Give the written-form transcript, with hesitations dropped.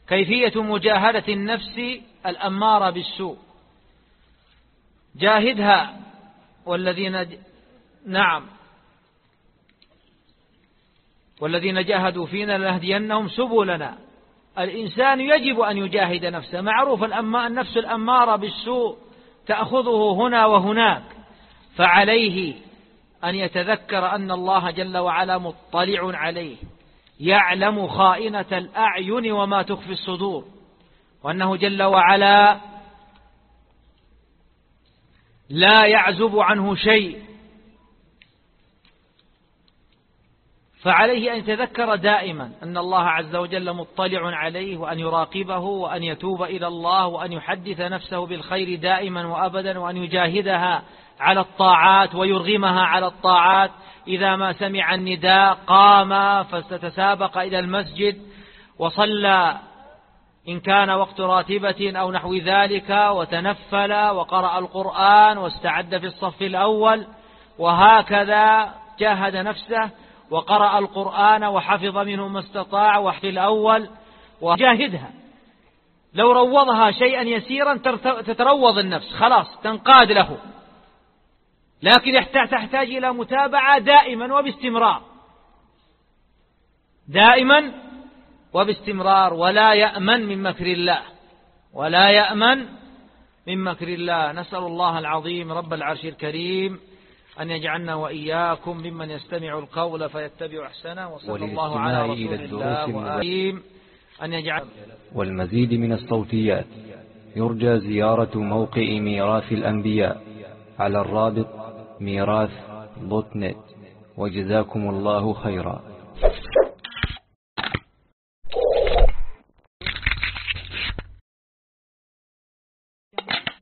كيفية مجاهدة النفس الأمارة بالسوء. جاهدها والذين جاهدوا فينا لنهدينهم سبلنا. الإنسان يجب أن يجاهد نفسه. معروف النفس الأمارة بالسوء تأخذه هنا وهناك، فعليه أن يتذكر أن الله جل وعلا مطلع عليه، يعلم خائنة الأعين وما تخفي الصدور، وأنه جل وعلا لا يعزب عنه شيء. فعليه أن يتذكر دائما أن الله عز وجل مطلع عليه، وأن يراقبه، وأن يتوب إلى الله، وأن يحدث نفسه بالخير دائما وأبدا، وأن يجاهدها على الطاعات ويرغمها على الطاعات. إذا ما سمع النداء قام فتسابق إلى المسجد وصلى إن كان وقت راتبة أو نحو ذلك، وتنفل وقرأ القرآن واستعد في الصف الأول، وهكذا جاهد نفسه وقرأ القرآن وحفظ منه ما استطاع وفي الأول، وجاهدها. لو روضها شيئا يسيرا تتروض النفس، خلاص تنقاد له، لكن تحتاج إلى متابعة دائما وباستمرار، دائما وباستمرار. ولا يأمن من مكر الله، ولا يأمن من مكر الله. نسأل الله العظيم رب العرش الكريم أن يجعلنا وإياكم ممن يستمع القول فيتبع أحسنه. وصلى الله على رسول الله وآله أن يجعل. والمزيد من الصوتيات يرجى زيارة موقع ميراث الأنبياء على الرابط ميراث.net. وجزاكم الله خيرا.